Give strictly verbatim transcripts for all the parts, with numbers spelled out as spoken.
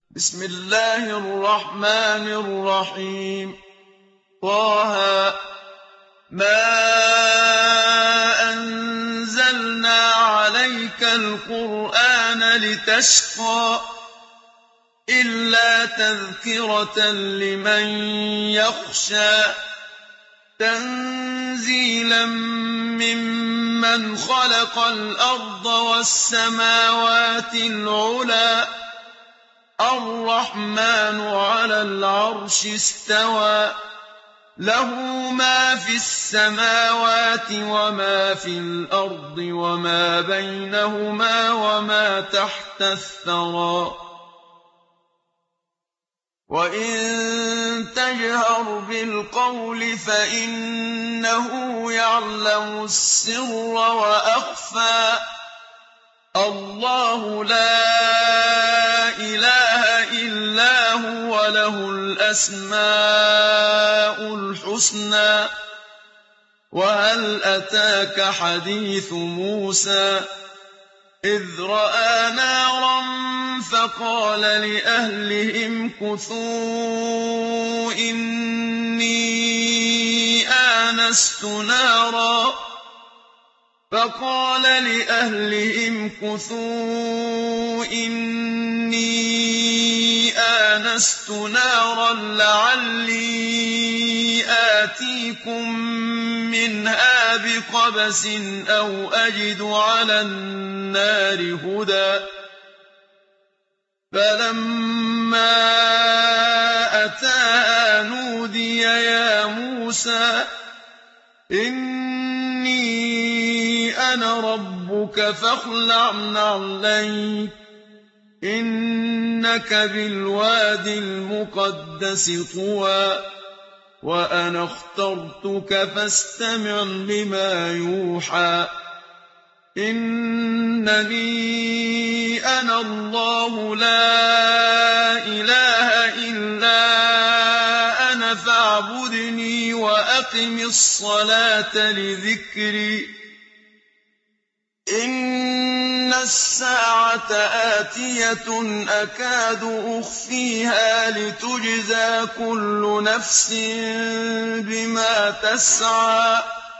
بسم الله الرحمن الرحيم طه ما أنزلنا عليك القرآن لتشقى إلا تذكرة لمن يخشى تنزيلا ممن خلق الأرض والسماوات العلى الرحمن على العرش استوى له ما في السماوات وما في الأرض وما بينهما وما تحت الثرى وإن تجهر بالقول فإنه يعلم السر وأخفى الله لا إله إلا هو له الأسماء الحسنى وهل أتاك حديث موسى إذ رأى نارا فقال لأهلهم كثوا إني آنست نارا فقال لأهلهم كثوا إني آنست نارا لعلي آتيكم منها بقبس أو أجد على النار هدى فلما أتاها نودي يا موسى إني أنا ربك فاخلع نعليك إنك بالواد المقدس طوى وأنا اخترتك فاستمع لما يوحى إنني أنا الله لا إله إلا أنا فاعبدني وأقم الصلاة لذكري إن الساعة آتية أكاد أخفيها لتجزى كل نفس بما تسعى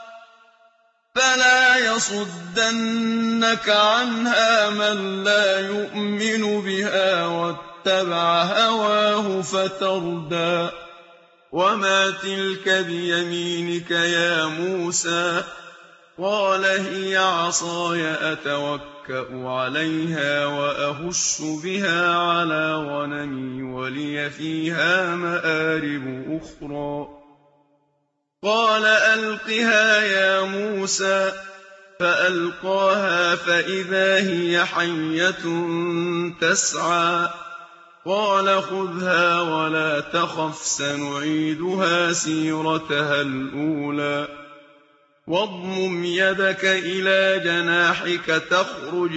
فلا يصدنك عنها من لا يؤمن بها واتبع هواه فتردى وما تلك بيمينك يا موسى قال هي عصاي أتوكأ عليها وأهش بها على غنمي ولي فيها مآرب أخرى قال ألقها يا موسى فألقاها فإذا هي حية تسعى قال خذها ولا تخف سنعيدها سيرتها الأولى واضمم يدك إلى جناحك تخرج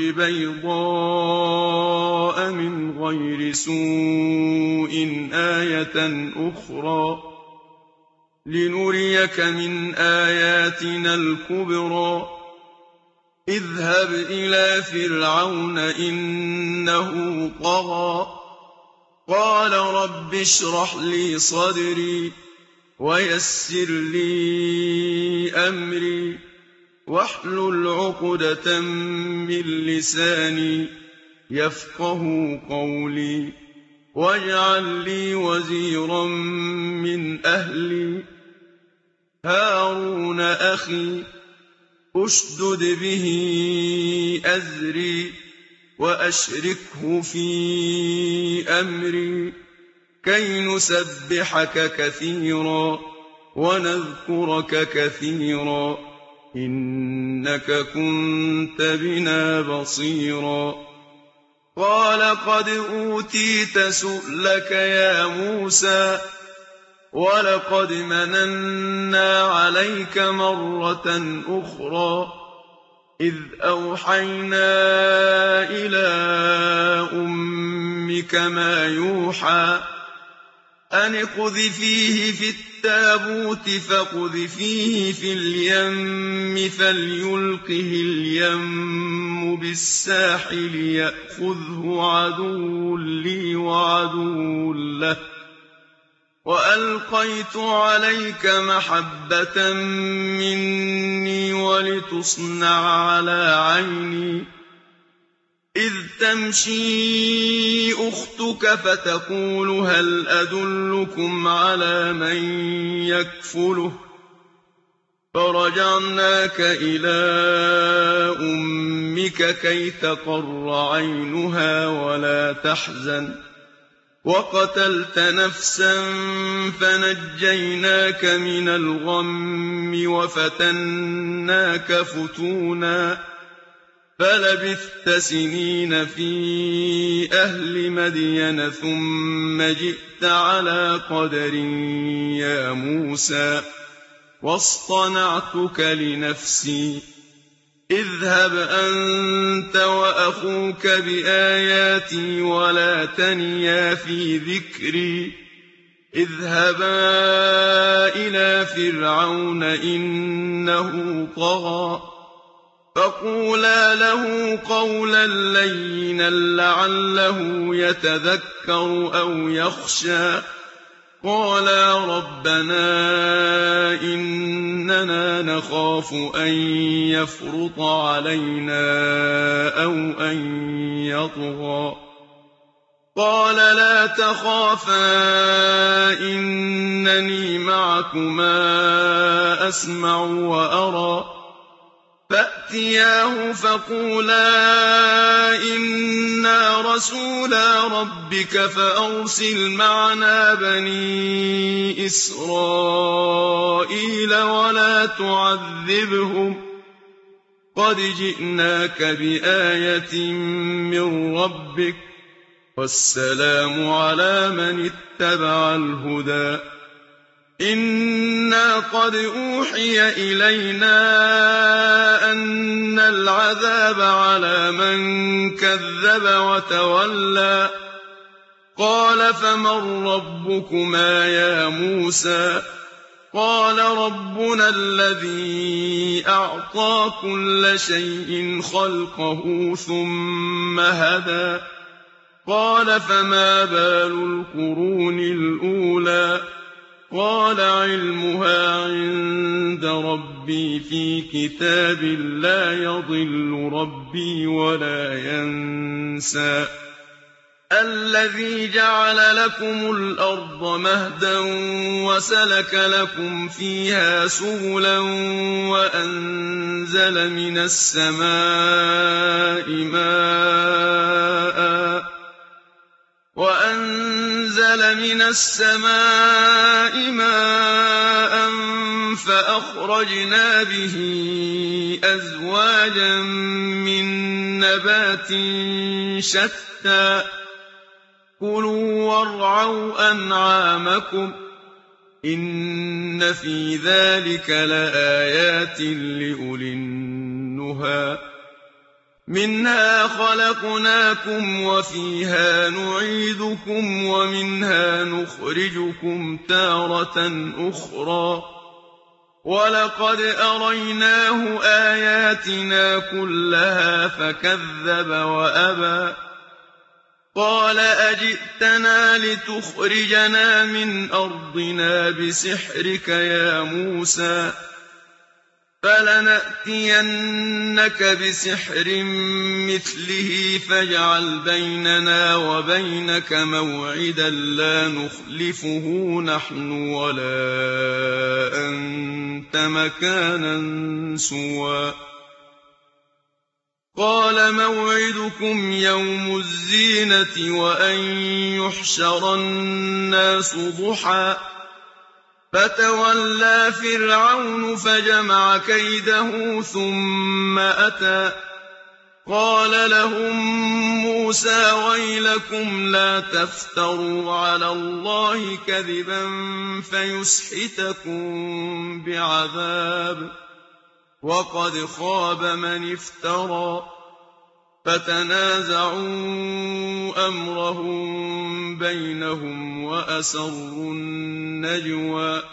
بيضاء من غير سوء آية أخرى لنريك من آياتنا الكبرى اذهب إلى فرعون إنه طغى قال رب اشرح لي صدري ويسر لي أمري واحلل عقدة من لساني يفقه قولي واجعل لي وزيرا من أهلي هارون أخي أشدد به أزري وأشركه في أمري كي نسبحك كثيرا ونذكرك كثيرا إنك كنت بنا بصيرا قال قد أوتيت سؤلك يا موسى ولقد مننا عليك مرة أخرى إذ أوحينا إلى أمك ما يوحى أن اقذفيه في التابوت فاقذفيه في اليم فليلقه اليم بالساحل يأخذه عدو لي وعدو له وألقيت عليك محبة مني ولتصنع على عيني إذ تمشي أختك فتقول هل أدلكم على من يكفله فرجعناك إلى أمك كي تقر عينها ولا تحزن وقتلت نفسا فنجيناك من الغم وفتناك فتونا فلبثت سنين في أهل مدين ثم جئت على قدر يا موسى واصطنعتك لنفسي اذهب أنت وأخوك بآياتي ولا تنيا في ذكري اذهبا إلى فرعون إنه طغى فقولا له قولا لينا لعله يتذكر أو يخشى قالا ربنا إننا نخاف أن يفرط علينا أو أن يطغى قال لا تخافا إنني معكما أسمع وأرى فأتياه فقولا إنا رسولا ربك فأرسل معنا بني إسرائيل ولا تعذبهم قد جئناك بآية من ربك والسلام على من اتبع الهدى إنا قد أوحي إلينا أن العذاب على من كذب وتولى قال فمن ربكما يا موسى قال ربنا الذي أعطى كل شيء خلقه ثم هدى قال فما بال القرون الأولى قال علمها عند ربي في كتاب لا يضل ربي ولا ينسى الذي جعل لكم الأرض مهدا وسلك لكم فيها سبلا وأنزل من السماء ماء وأنزل من السماء ماء فأخرجنا به أزواجا من نبات شتى كلوا وارعوا أنعامكم إن في ذلك لآيات لأولي النهى منها خلقناكم وفيها نعيدكم ومنها نخرجكم تارة أخرى ولقد أريناه آياتنا كلها فكذب وأبى قال أجئتنا لتخرجنا من أرضنا بسحرك يا موسى فلنأتينك بسحر مثله فاجعل بيننا وبينك موعدا لا نخلفه نحن ولا أنت مكانا سوى قال موعدكم يوم الزينة وأن يحشر الناس ضحى فتولى فرعون فجمع كيده ثم أتى قال لهم موسى ويلكم لا تفتروا على الله كذبا فيسحتكم بعذاب وقد خاب من افترى فَتَنَازَعُوا أَمْرَهُم بَيْنَهُمْ وَأَسَرُّوا النَّجْوَىٰ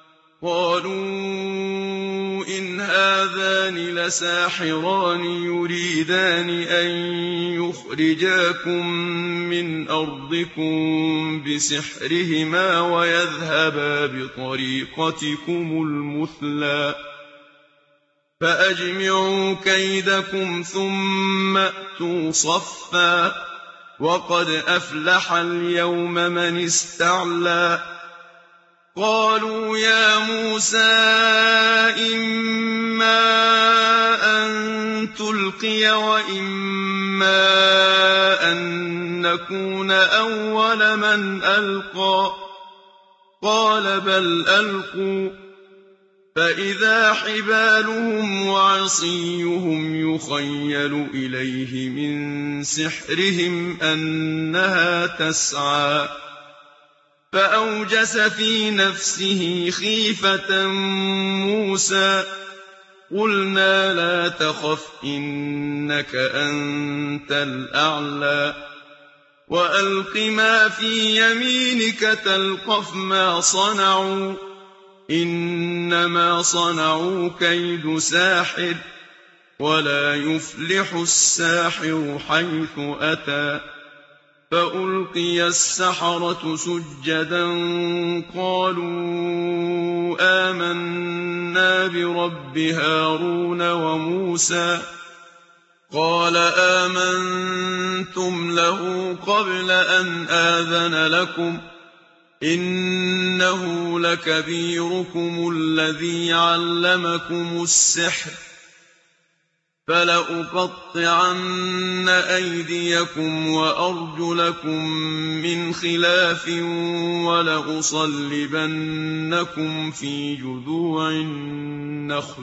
قَالُوا إِنْ هَٰذَانِ لَسَاحِرَانِ يُرِيدَانِ أَن يُخْرِجَاكُم مِّنْ أَرْضِكُم بِسِحْرِهِمَا وَيَذْهَبَا بِطَرِيقَتِكُمُ الْمُثْلَىٰ فَأَجْمِعُوا كَيْدَكُمْ ثُمَّ ائْتُوا صَفًّا ۚ وَقَدْ أَفْلَحَ الْيَوْمَ مَنِ اسْتَعْلَىٰ قَالُوا يَا مُوسَىٰ إِمَّا أَن تُلْقِيَ وَإِمَّا أَن نَّكُونَ أَوَّلَ مَنْ أَلْقَىٰ قَالَ بَلْ أَلْقُوا ۖ فَإِذَا حِبَالُهُمْ وَعِصِيُّهُمْ يُخَيَّلُ إِلَيْهِ مِن سِحْرِهِمْ أَنَّهَا تَسْعَىٰ فَأَوْجَسَ فِي نَفْسِهِ خِيفَةً مُّوسَىٰ قُلْنَا لَا تَخَفْ إِنَّكَ أَنتَ الْأَعْلَىٰ وَأَلْقِ مَا فِي يَمِينِكَ تَلْقَفْ مَا صَنَعُوا إِنَّمَا صَنَعُوا كَيْدُ سَاحِرٍ وَلَا يُفْلِحُ السَّاحِرُ حَيْثُ أَتَىٰ فَأُلْقِيَ السَّحَرَةُ سُجَّدًا قَالُوا آمَنَّا بِرَبِّ هَارُونَ وَمُوسَىٰ قَالَ آمَنتُمْ لَهُ قَبْلَ أَنْ آذَنَ لَكُمْ إِنَّهُ لَكَبِيرُكُمُ الَّذِي عَلَّمَكُمُ السِّحْرَ فَلَأُقَطِّعَنَّ أَيْدِيَكُمْ وَأَرْجُلَكُم مِّنْ خِلَافٍ وَلَأُصَلِّبَنَّكُمْ فِي جُذُوعِ النَّخْلِ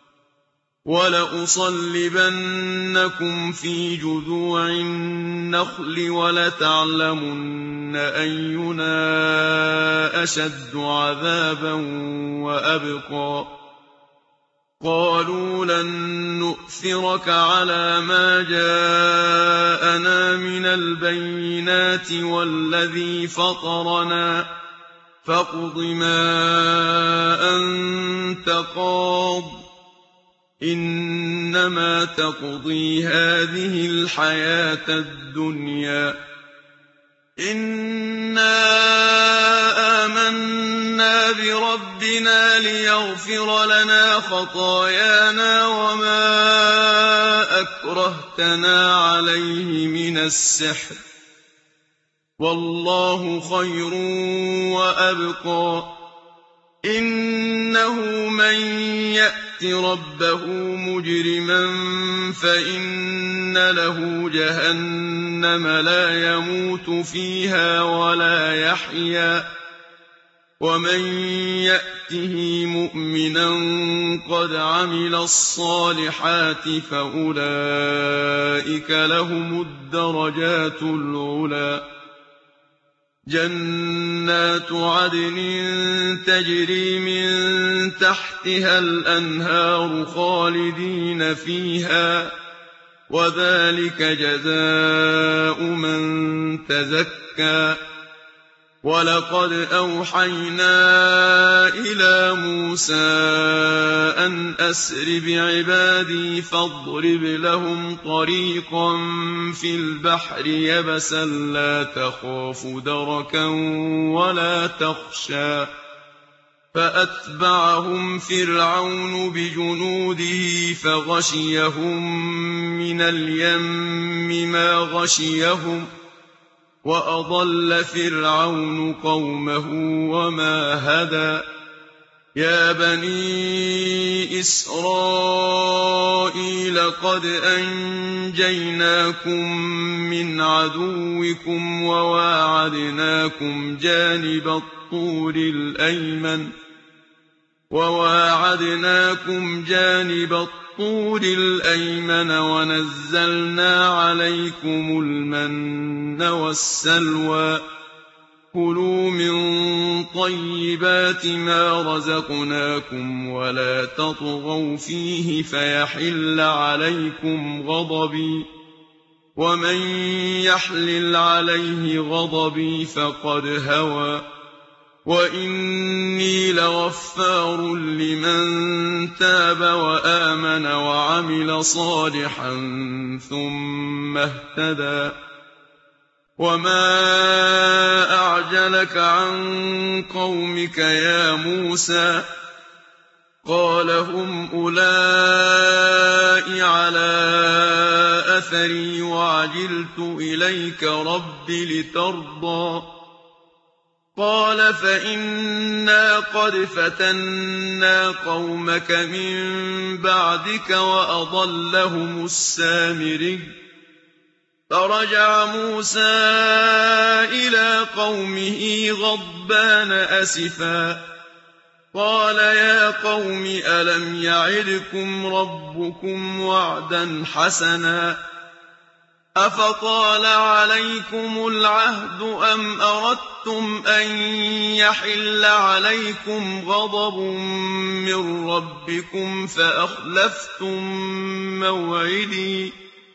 وَلَأُصَلِّبَنَّكُمْ فِي جُذُوعِ النَّخْلِ وَلَتَعْلَمُنَّ أَيُّنَا أَشَدُّ عَذَابًا وَأَبْقَىٰ قَالُوا لَن نُّؤْثِرَكَ عَلَىٰ مَا جَاءَنَا مِنَ الْبَيِّنَاتِ وَالَّذِي فَطَرَنَا فَاقْضِ مَا أَنتَ قَاضٍ إِنَّمَا تَقْضِي هَٰذِهِ الْحَيَاةَ الدُّنْيَا إِنَّا آمَنَّا بِرَبِّنَا لِيَغْفِرَ لَنَا خَطَايَانَا وَمَا أَكْرَهْتَنَا عَلَيْهِ مِنَ السِّحْرِ ۗ وَاللَّهُ خَيْرٌ وَأَبْقَىٰ إِنَّهُ مَن يَأْتِ رَبَّهُ مُجْرِمًا فَإِنَّ لَهُ جَهَنَّمَ لَا يَمُوتُ فِيهَا وَلَا يَحْيَىٰ وَمَن يَأْتِهِ مُؤْمِنًا قَدْ عَمِلَ الصَّالِحَاتِ فَأُولَٰئِكَ لَهُمُ الدَّرَجَاتُ الْعُلَىٰ جَنَّاتُ عَدْنٍ تَجْرِي مِن تَحْتِهَا الْأَنْهَارُ خَالِدِينَ فِيهَا ۚ وَذَٰلِكَ جَزَاءُ مَن تَزَكَّىٰ وَلَقَدْ أَوْحَيْنَا إِلَىٰ مُوسَىٰ أَنْ أَسْرِ بِعِبَادِي فَاضْرِبْ لَهُمْ طَرِيقًا فِي الْبَحْرِ يَبَسًا لَّا تَخَافُ دَرَكًا وَلَا تَخْشَىٰ فَأَتْبَعَهُمْ فِرْعَوْنُ بِجُنُودِهِ فَغَشِيَهُم مِّنَ الْيَمِّ مَا غَشِيَهُمْ وَأَضَلَّ فِرْعَوْنُ قَوْمَهُ وَمَا هَدَىٰ يَا بَنِي إِسْرَائِيلَ قَدْ أَنجَيْنَاكُم مِّنْ عَدُوِّكُمْ وَوَاعَدْنَاكُمْ جَانِبَ الطُّورِ الْأَيْمَنَ وَوَاعَدْنَاكُمْ جَانِبَ الطُّورِ الْأَيْمَنَ وَنَزَّلْنَا عَلَيْكُمُ الْمَنَّ وَالسَّلْوَىٰ كُلُوا مِن طَيِّبَاتِ مَا رَزَقْنَاكُمْ وَلَا تَطْغَوْا فِيهِ فَيَحِلَّ عَلَيْكُمْ غَضَبِي ومن يحلل عليه غضبي فقد هوى وإني لغفار لمن تاب وآمن وعمل صالحا ثم اهتدى وما أعجلك عن قومك يا موسى قال هم أولئك على أثري وعجلت إليك رب لترضى قال فإنا قد فتنا قومك من بعدك وأضلهم السامري فرجع موسى إلى قومه غضبان أسفا قال يا قوم ألم يعدكم ربكم وعدا حسنا أفطال عليكم العهد أم أردتم أن يحل عليكم غضب من ربكم فأخلفتم موعدي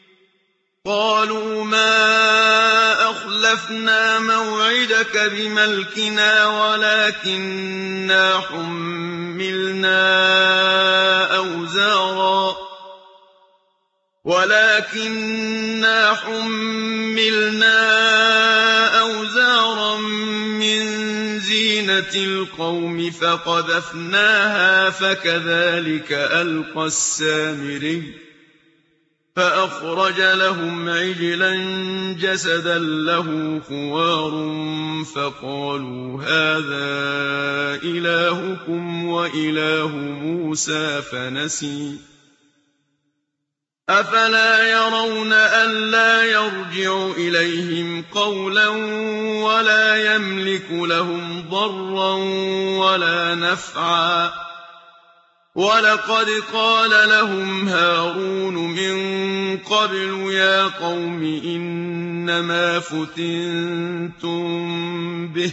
قالوا ما أخلفنا موعدك بملكنا ولكننا حملنا أوزارا ولكننا حملنا أوزارا من زينة القوم فقذفناها فكذلك ألقى السامري فأخرج لهم عجلا جسدا له خوار فقالوا هذا إلهكم وإله موسى فنسي أفلا يرون ألا يرجع إليهم قولا ولا يملك لهم ضرا ولا نفعا ولقد قال لهم هارون من قبل يا قوم إنما فتنتم به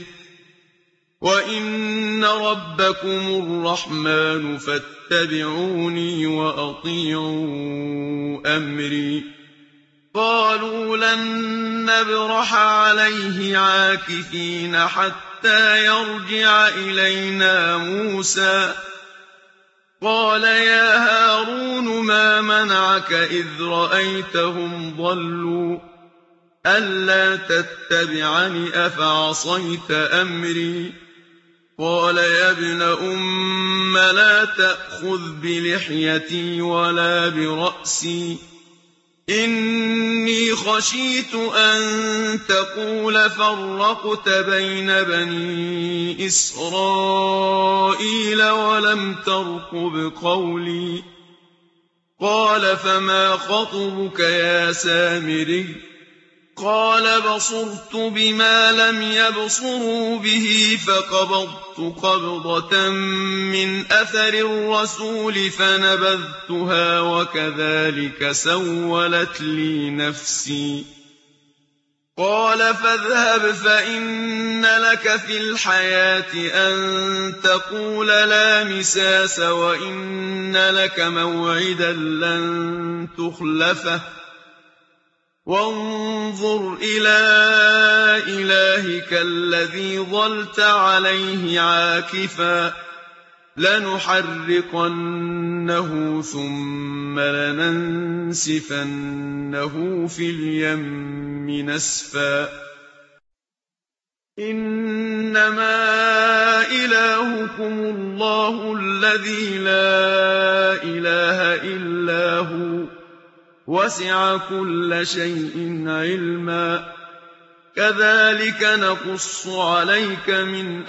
وإن ربكم الرحمن فاتبعوني وأطيعوا أمري قالوا لن نبرح عليه عاكفين حتى يرجع إلينا موسى قال يا هارون ما منعك إذ رأيتهم ضلوا ألا تتبعني أفعصيت أمري قال يا ابن أم لا تأخذ بلحيتي ولا برأسي إني خشيت أن تقول فرقت بين بني إسرائيل ولم ترقب قولي قال فما خطبك يا سامري قال بصرت بما لم يبصروا به فقبضت قبضة من أثر الرسول فنبذتها وكذلك سولت لي نفسي قال فاذهب فإن لك في الحياة أن تقول لا مساس وإن لك موعدا لن تخلفه وانظر إلى إلهك الذي ظلت عليه عاكفا لنحرقنه ثم لننسفنه في اليم نسفا إنما إلهكم الله الذي لا إله إلا هو وسع كل شيء علما كذلك نقص عليك من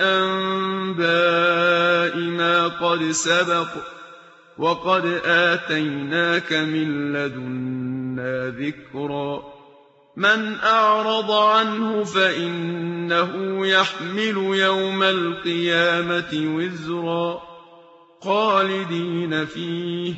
أنباء ما قد سبق وقد آتيناك من لدنا ذكرا من أعرض عنه فإنه يحمل يوم القيامة وزرا خالدين فيه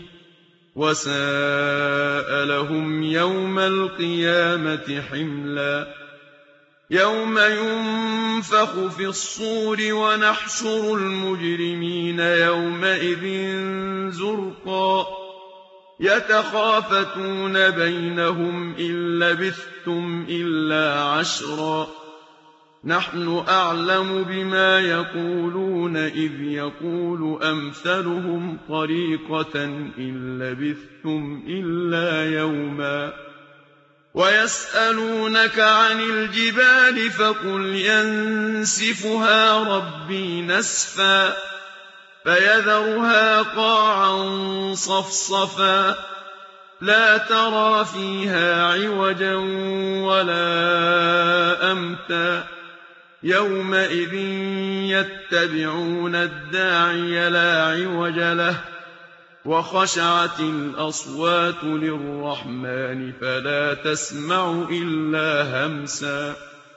وساء لهم يوم القيامة حملا يوم ينفخ في الصور ونحشر المجرمين يومئذ زرقا يتخافتون بينهم إن لبثتم إلا عشرا نحن أعلم بما يقولون إذ يقول أمثلهم طريقة إن لبثتم إلا يوما ويسألونك عن الجبال فقل ينسفها ربي نسفا فيذرها قاعا صفصفا لا ترى فيها عوجا ولا أمتا يومئذ يتبعون الداعي لا عوج له وخشعت الأصوات للرحمن فلا تسمع إلا همسا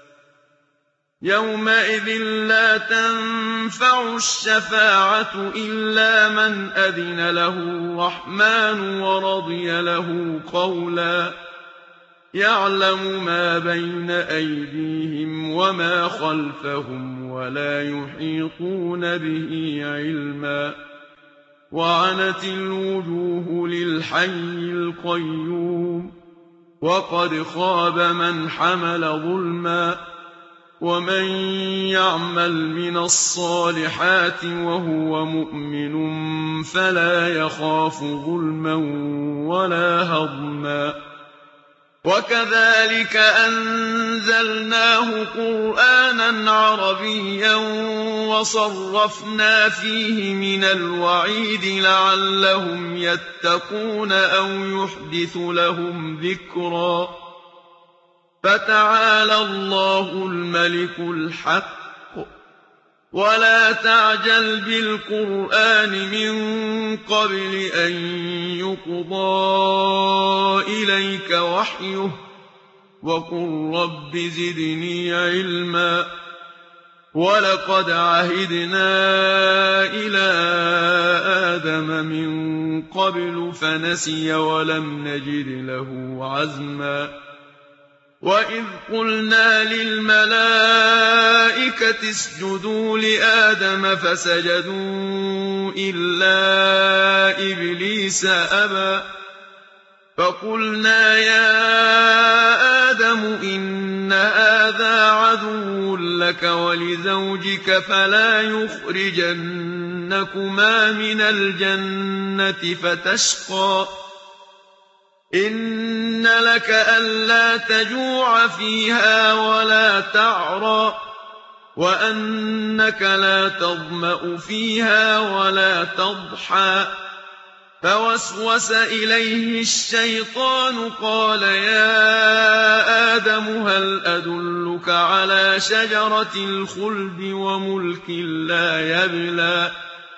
يومئذ لا تنفع الشفاعة إلا من أذن له الرحمن ورضي له قولا يعلم ما بين أيديهم وما خلفهم ولا يحيطون به علما وعنت الوجوه للحي القيوم وقد خاب من حمل ظلما ومن يعمل من الصالحات وهو مؤمن فلا يخاف ظلما ولا هضما وكذلك أنزلناه قرآنا عربيا وصرفنا فيه من الوعيد لعلهم يتقون أو يحدث لهم ذكرا فتعالى الله الملك الحق ولا تعجل بالقرآن من قبل أن يقضى إليك وحيه وقل رب زدني علما ولقد عهدنا إلى آدم من قبل فنسي ولم نجد له عزما وإذ قلنا للملائكة اسجدوا لآدم فسجدوا إلا إبليس أبى فقلنا يا آدم إن هذا عدو لك ولزوجك فلا يخرجنكما من الجنة فتشقى إن لك ألا تجوع فيها ولا تعرى وأنك لا تظمأ فيها ولا تضحى فوسوس إليه الشيطان قال يا آدم هل أدلك على شجرة الخلد وملك لا يبلى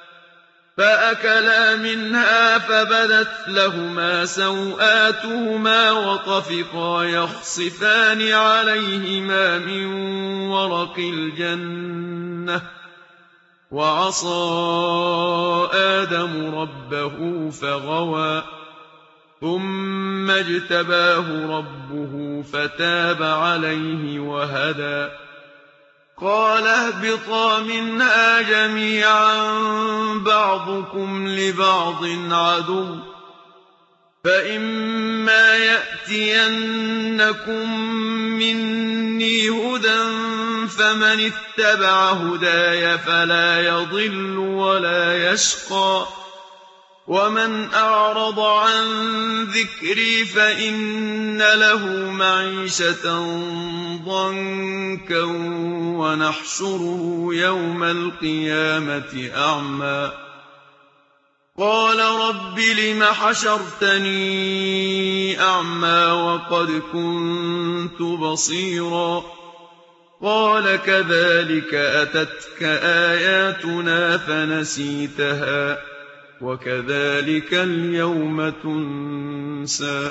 فأكلا منها فبدت لهما سوآتهما وطفقا يخصفان عليهما من ورق الجنة وعصى آدم ربه فغوى ثم اجتباه ربه فتاب عليه وهدى قال اهبطا منها جميعا بعضكم لبعض عدو فإما يأتينكم مني هدى فمن اتبع هداي فلا يضل ولا يشقى ومن أعرض عن ذكري فإن له معيشة ضنكا ونحشره يوم القيامة أعمى قال رب لم حشرتني أعمى وقد كنت بصيرا قال كذلك أتتك آياتنا فنسيتها وكذلك اليوم تنسى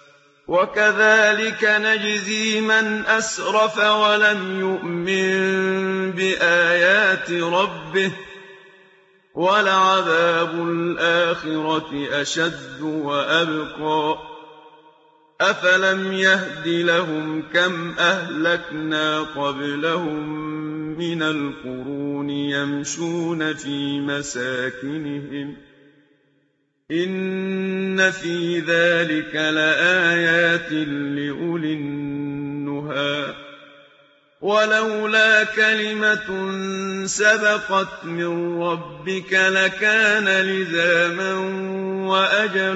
وكذلك نجزي من أسرف ولم يؤمن بآيات ربه ولعذاب الآخرة أشد وأبقى أفلم يهد لهم كم أهلكنا قبلهم من القرون يمشون في مساكنهم إِنَّ فِي ذَٰلِكَ لَآيَاتٍ لِّأُولِي النُّهَىٰ وَلَوْلَا كَلِمَةٌ سَبَقَتْ مِن رَّبِّكَ لَكَانَ لِزَامًا وَأَجَلٌ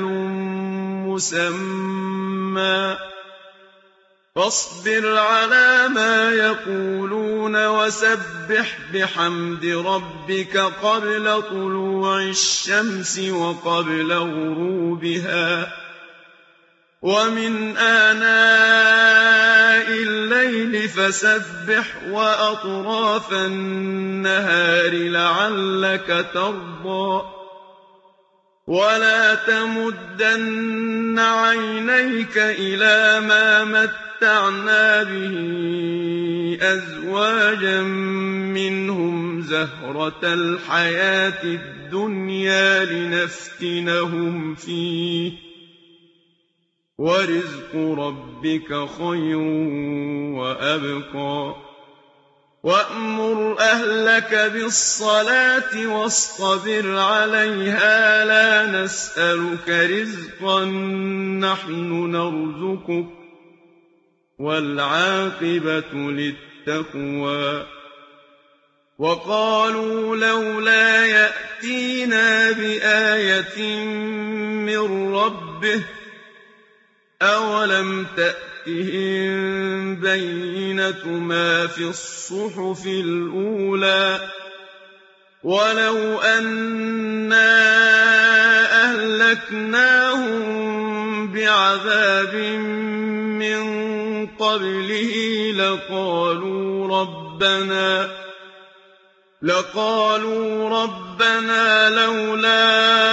مُّسَمًّى فاصبر على ما يقولون وسبح بحمد ربك قبل طلوع الشمس وقبل غروبها ومن آناء الليل فسبح وأطراف النهار لعلك ترضى ولا تمدن عينيك إلى ما متعنا به أزواجا منهم زهرة الحياة الدنيا لنفتنهم فيه ورزق ربك خير وأبقى وأمر أهلك بالصلاة واصطبر عليها لا نسألك رزقا نحن نرزقك والعاقبة للتقوى وقالوا لولا يأتينا بآية من ربه أولم تأتهم بينة ما في الصحف الأولى ولو أنا أهلكناهم بعذاب من قبله لقالوا ربنا لقالوا ربنا لولا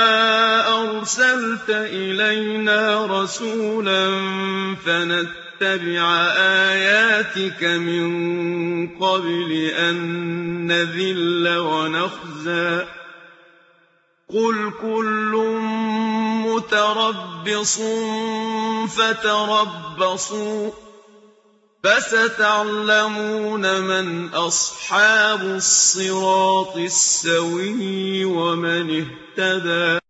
أرسلت إلينا رسولا فنتبع آياتك من قبل أن نذل ونخزى قل كل متربص فتربصوا فستعلمون من أصحاب الصراط السوي ومن اهتدى